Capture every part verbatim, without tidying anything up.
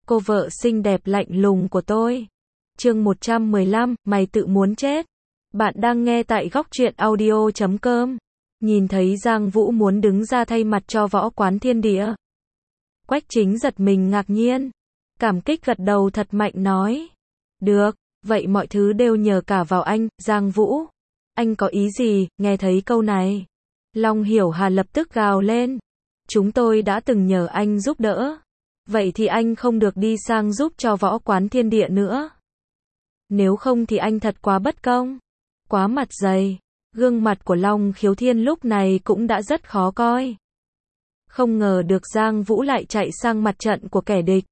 cô vợ xinh đẹp lạnh lùng của tôi. Chương một trăm mười lăm, mày tự muốn chết. Bạn đang nghe tại góc truyện audio chấm com. Nhìn thấy Giang Vũ muốn đứng ra thay mặt cho Võ Quán Thiên Địa. Quách Chính giật mình ngạc nhiên. Cảm kích gật đầu thật mạnh nói. Được, vậy mọi thứ đều nhờ cả vào anh, Giang Vũ. Anh có ý gì, nghe thấy câu này. Long Hiểu Hà lập tức gào lên. Chúng tôi đã từng nhờ anh giúp đỡ. Vậy thì anh không được đi sang giúp cho Võ Quán Thiên Địa nữa. Nếu không thì anh thật quá bất công. Quá mặt dày. Gương mặt của Long Khiếu Thiên lúc này cũng đã rất khó coi. Không ngờ được Giang Vũ lại chạy sang mặt trận của kẻ địch.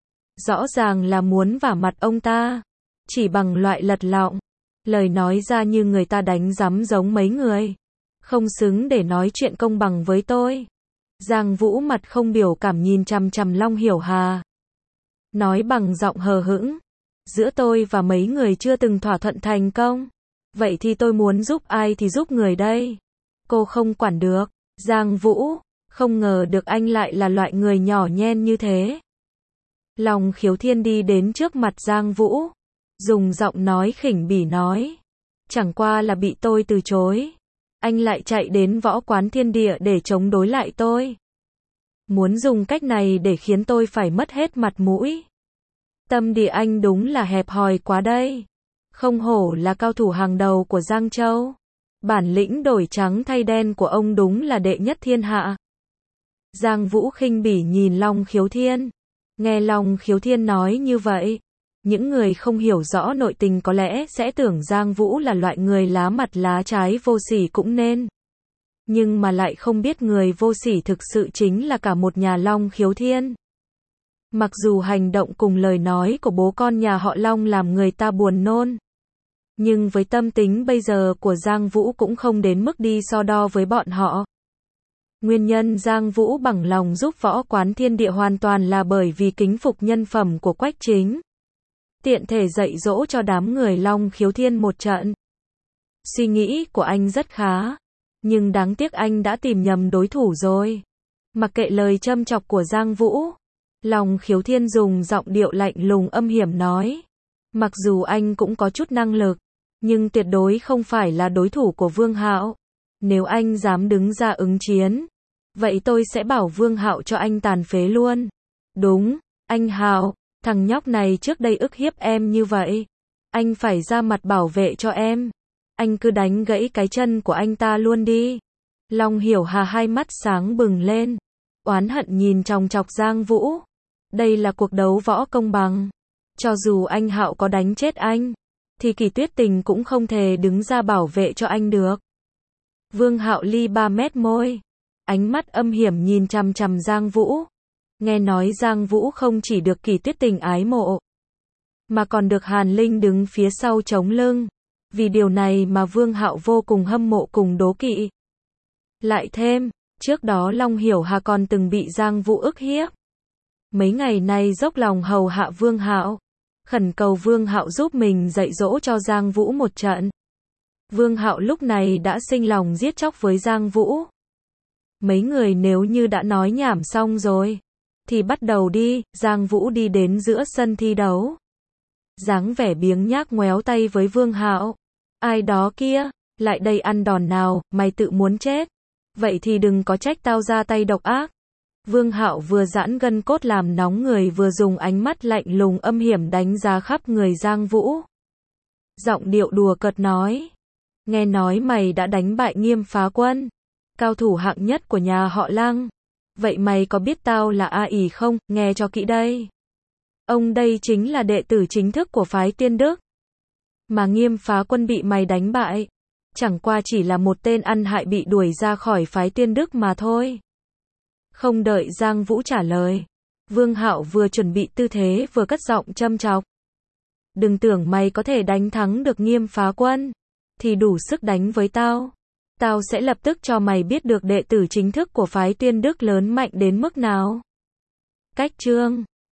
Rõ ràng là muốn vả mặt ông ta. Chỉ bằng loại lật lọng. Lời nói ra như người ta đánh rắm giống mấy người. Không xứng để nói chuyện công bằng với tôi. Giang Vũ mặt không biểu cảm nhìn chằm chằm Long Hiểu Hà. Nói bằng giọng hờ hững. Giữa tôi và mấy người chưa từng thỏa thuận thành công. Vậy thì tôi muốn giúp ai thì giúp người đây. Cô không quản được. Giang Vũ, không ngờ được anh lại là loại người nhỏ nhen như thế. Long Khiếu Thiên đi đến trước mặt Giang Vũ. Dùng giọng nói khỉnh bỉ nói. Chẳng qua là bị tôi từ chối. Anh lại chạy đến Võ Quán Thiên Địa để chống đối lại tôi. Muốn dùng cách này để khiến tôi phải mất hết mặt mũi. Tâm địa anh đúng là hẹp hòi quá đây. Không hổ là cao thủ hàng đầu của Giang Châu. Bản lĩnh đổi trắng thay đen của ông đúng là đệ nhất thiên hạ. Giang Vũ khinh bỉ nhìn Long Khiếu Thiên. Nghe Long Khiếu Thiên nói như vậy. Những người không hiểu rõ nội tình có lẽ sẽ tưởng Giang Vũ là loại người lá mặt lá trái vô sỉ cũng nên. Nhưng mà lại không biết người vô sỉ thực sự chính là cả một nhà Long Khiếu Thiên. Mặc dù hành động cùng lời nói của bố con nhà họ Long làm người ta buồn nôn. Nhưng với tâm tính bây giờ của Giang Vũ cũng không đến mức đi so đo với bọn họ. Nguyên nhân Giang Vũ bằng lòng giúp Võ Quán Thiên Địa hoàn toàn là bởi vì kính phục nhân phẩm của Quách Chính. Tiện thể dạy dỗ cho đám người Long Khiếu Thiên một trận. Suy nghĩ của anh rất khá. Nhưng đáng tiếc anh đã tìm nhầm đối thủ rồi. Mặc kệ lời châm chọc của Giang Vũ. Long Khiếu Thiên dùng giọng điệu lạnh lùng âm hiểm nói. Mặc dù anh cũng có chút năng lực. Nhưng tuyệt đối không phải là đối thủ của Vương Hạo. Nếu anh dám đứng ra ứng chiến. Vậy tôi sẽ bảo Vương Hạo cho anh tàn phế luôn. Đúng, anh Hạo. Thằng nhóc này trước đây ức hiếp em như vậy. Anh phải ra mặt bảo vệ cho em. Anh cứ đánh gãy cái chân của anh ta luôn đi. Long Hiểu Hà hai mắt sáng bừng lên. Oán hận nhìn chòng chọc Giang Vũ. Đây là cuộc đấu võ công bằng. Cho dù anh Hạo có đánh chết anh. Thì Kỳ Tuyết Tình cũng không thể đứng ra bảo vệ cho anh được. Vương Hạo ly ba mét môi. Ánh mắt âm hiểm nhìn chằm chằm Giang Vũ. Nghe nói Giang Vũ không chỉ được Kỳ Tuyết Tình ái mộ. Mà còn được Hàn Linh đứng phía sau chống lưng. Vì điều này mà Vương Hạo vô cùng hâm mộ cùng đố kỵ. Lại thêm, trước đó Long Hiểu Hà còn từng bị Giang Vũ ức hiếp. Mấy ngày nay dốc lòng hầu hạ Vương Hạo. Khẩn cầu Vương Hạo giúp mình dạy dỗ cho Giang Vũ một trận. Vương Hạo lúc này đã sinh lòng giết chóc với Giang Vũ. Mấy người nếu như đã nói nhảm xong rồi. Thì bắt đầu đi, Giang Vũ đi đến giữa sân thi đấu. Dáng vẻ biếng nhác ngoéo tay với Vương Hạo. Ai đó kia, lại đây ăn đòn nào, mày tự muốn chết. Vậy thì đừng có trách tao ra tay độc ác. Vương Hạo vừa giãn gân cốt làm nóng người vừa dùng ánh mắt lạnh lùng âm hiểm đánh giá khắp người Giang Vũ. Giọng điệu đùa cợt nói. Nghe nói mày đã đánh bại Nghiêm Phá Quân. Cao thủ hạng nhất của nhà họ Lăng. Vậy mày có biết tao là A ỷ không? Nghe cho kỹ đây. Ông đây chính là đệ tử chính thức của phái Tiên Đức. Mà Nghiêm Phá Quân bị mày đánh bại. Chẳng qua chỉ là một tên ăn hại bị đuổi ra khỏi phái Tiên Đức mà thôi. Không đợi Giang Vũ trả lời. Vương Hạo vừa chuẩn bị tư thế vừa cất giọng châm chọc. Đừng tưởng mày có thể đánh thắng được Nghiêm Phá Quân. Thì đủ sức đánh với tao. Tao sẽ lập tức cho mày biết được đệ tử chính thức của phái Tiên Đức lớn mạnh đến mức nào. Cách chương